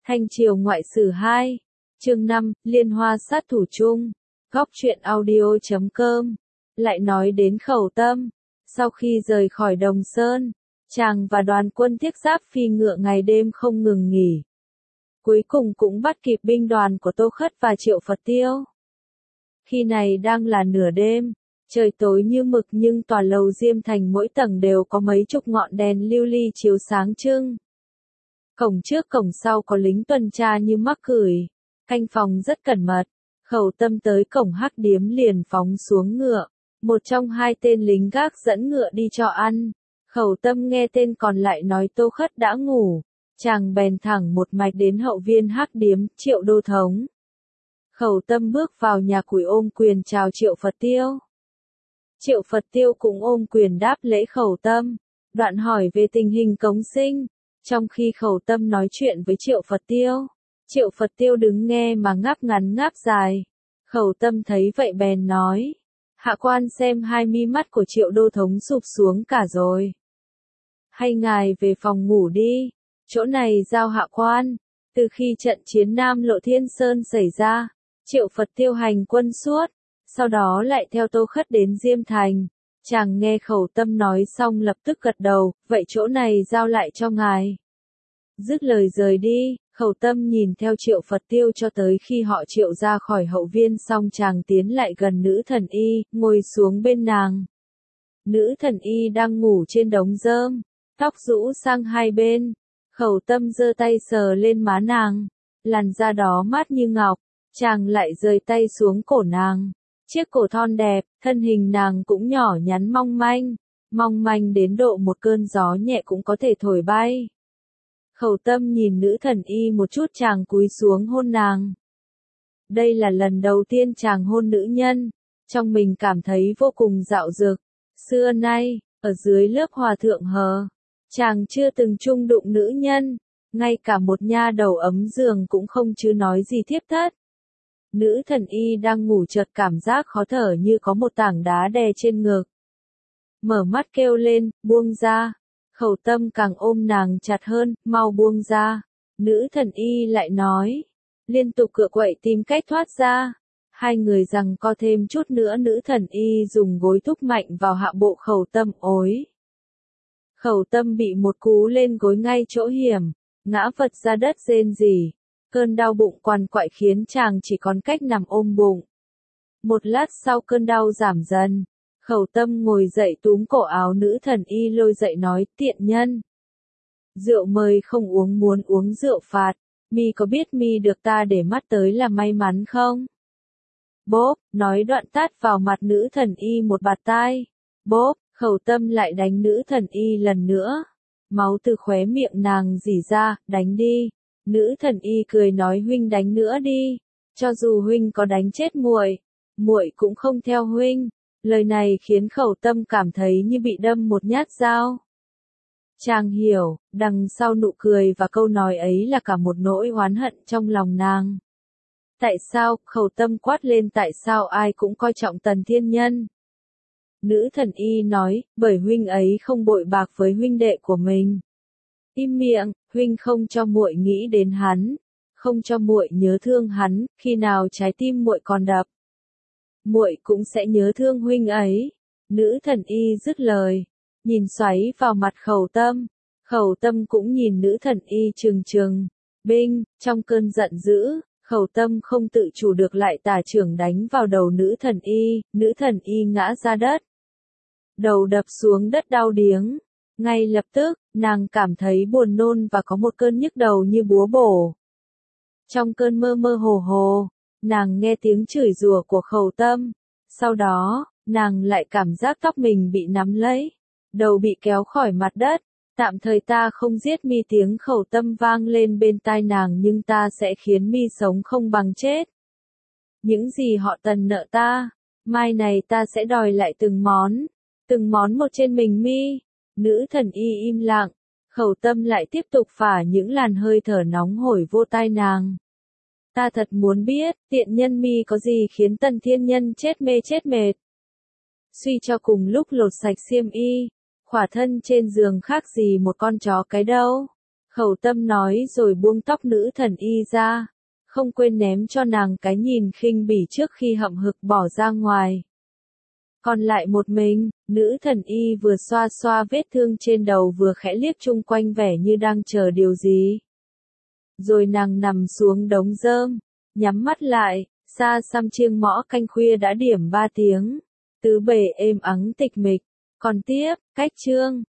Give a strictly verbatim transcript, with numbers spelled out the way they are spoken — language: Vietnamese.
Thanh Triều Ngoại Sử hai, chương năm, Liên Hoa Sát Thủ Chung, góc truyện audio chấm com. Lại nói đến Khẩu Tâm, sau khi rời khỏi Đồng Sơn, chàng và đoàn quân thiết giáp phi ngựa ngày đêm không ngừng nghỉ. Cuối cùng cũng bắt kịp binh đoàn của Tô Khất và Triệu Phật Tiêu. Khi này đang là nửa đêm, trời tối như mực nhưng tòa lầu Diêm Thành mỗi tầng đều có mấy chục ngọn đèn lưu ly chiếu sáng trưng. Cổng trước cổng sau có lính tuần tra như mắc cửi, canh phòng rất cẩn mật. Khẩu Tâm tới cổng Hắc Điếm liền phóng xuống ngựa, một trong hai tên lính gác dẫn ngựa đi cho ăn. Khẩu Tâm nghe tên còn lại nói Tô Khất đã ngủ, chàng bèn thẳng một mạch đến hậu viên Hắc Điếm, Triệu Đô Thống. Khẩu Tâm bước vào nhà củi ôm quyền chào Triệu Phật Tiêu. Triệu Phật Tiêu cũng ôm quyền đáp lễ Khẩu Tâm, đoạn hỏi về tình hình cống sinh. Trong khi Khẩu Tâm nói chuyện với Triệu Phật Tiêu, Triệu Phật Tiêu đứng nghe mà ngáp ngắn ngáp dài. Khẩu Tâm thấy vậy bèn nói, hạ quan xem hai mi mắt của Triệu Đô Thống sụp xuống cả rồi. Hay ngài về phòng ngủ đi, chỗ này giao hạ quan. Từ khi trận chiến Nam Lộ Thiên Sơn xảy ra, Triệu Phật Tiêu hành quân suốt, sau đó lại theo Tô Khất đến Diêm Thành. Chàng nghe Khẩu Tâm nói xong lập tức gật đầu, vậy chỗ này giao lại cho ngài. Dứt lời rời đi, Khẩu Tâm nhìn theo Triệu Phật Tiêu cho tới khi họ Triệu ra khỏi hậu viên xong chàng tiến lại gần nữ thần y, ngồi xuống bên nàng. Nữ thần y đang ngủ trên đống rơm, tóc rũ sang hai bên. Khẩu Tâm giơ tay sờ lên má nàng, làn da đó mát như ngọc, chàng lại rời tay xuống cổ nàng. Chiếc cổ thon đẹp, thân hình nàng cũng nhỏ nhắn mong manh, mong manh đến độ một cơn gió nhẹ cũng có thể thổi bay. Khẩu Tâm nhìn nữ thần y một chút chàng cúi xuống hôn nàng. Đây là lần đầu tiên chàng hôn nữ nhân, trong mình cảm thấy vô cùng dạo dực. Xưa nay, ở dưới lớp hòa thượng hờ, chàng chưa từng chung đụng nữ nhân, ngay cả một nha đầu ấm giường cũng không chứ nói gì thiếp thất. Nữ thần y đang ngủ chợt cảm giác khó thở như có một tảng đá đè trên ngực. Mở mắt kêu lên, buông ra. Khẩu Tâm càng ôm nàng chặt hơn, mau buông ra. Nữ thần y lại nói, liên tục cựa quậy tìm cách thoát ra. Hai người giằng co thêm chút nữa nữ thần y dùng gối thúc mạnh vào hạ bộ Khẩu Tâm ối. Khẩu Tâm bị một cú lên gối ngay chỗ hiểm, ngã vật ra đất rên rỉ. Cơn đau bụng quằn quại khiến chàng chỉ còn cách nằm ôm bụng. Một lát sau cơn đau giảm dần, Khẩu Tâm ngồi dậy túm cổ áo nữ thần y lôi dậy nói, tiện nhân. Rượu mời không uống muốn uống rượu phạt, mi có biết mi được ta để mắt tới là may mắn không? Bốp, nói đoạn tát vào mặt nữ thần y một bạt tai. Bốp, Khẩu Tâm lại đánh nữ thần y lần nữa. Máu từ khóe miệng nàng rỉ ra, đánh đi. Nữ thần y cười nói huynh đánh nữa đi, cho dù huynh có đánh chết muội, muội cũng không theo huynh. Lời này khiến Khẩu Tâm cảm thấy như bị đâm một nhát dao. Chàng hiểu, đằng sau nụ cười và câu nói ấy là cả một nỗi oán hận trong lòng nàng. Tại sao, Khẩu Tâm quát lên tại sao ai cũng coi trọng Tần Thiên Nhân. Nữ thần y nói, bởi huynh ấy không bội bạc với huynh đệ của mình. Im miệng, huynh không cho muội nghĩ đến hắn, không cho muội nhớ thương hắn, khi nào trái tim muội còn đập, muội cũng sẽ nhớ thương huynh ấy. Nữ thần y dứt lời, nhìn xoáy vào mặt Khẩu Tâm. Khẩu Tâm cũng nhìn nữ thần y trừng trừng. Binh, trong cơn giận dữ, Khẩu Tâm không tự chủ được lại tả chưởng đánh vào đầu nữ thần y, nữ thần y ngã ra đất. Đầu đập xuống đất đau điếng. Ngay lập tức, nàng cảm thấy buồn nôn và có một cơn nhức đầu như búa bổ. Trong cơn mơ mơ hồ hồ, nàng nghe tiếng chửi rủa của Khẩu Tâm. Sau đó, nàng lại cảm giác tóc mình bị nắm lấy, đầu bị kéo khỏi mặt đất. Tạm thời ta không giết mi, tiếng Khẩu Tâm vang lên bên tai nàng, nhưng ta sẽ khiến mi sống không bằng chết. Những gì họ Tần nợ ta, mai này ta sẽ đòi lại từng món, từng món một trên mình mi. Nữ thần y im lặng, Khẩu Tâm lại tiếp tục phả những làn hơi thở nóng hổi vô tai nàng. Ta thật muốn biết, tiện nhân mi có gì khiến Tần Thiên Nhân chết mê chết mệt. Suy cho cùng lúc lột sạch xiêm y, khỏa thân trên giường khác gì một con chó cái đâu. Khẩu Tâm nói rồi buông tóc nữ thần y ra, không quên ném cho nàng cái nhìn khinh bỉ trước khi hậm hực bỏ ra ngoài. Còn lại một mình, nữ thần y vừa xoa xoa vết thương trên đầu vừa khẽ liếc chung quanh vẻ như đang chờ điều gì. Rồi nàng nằm xuống đống rơm, nhắm mắt lại, xa xăm chiêng mõ canh khuya đã điểm ba tiếng. Tứ bề êm ắng tịch mịch. Còn tiếp, cách chương.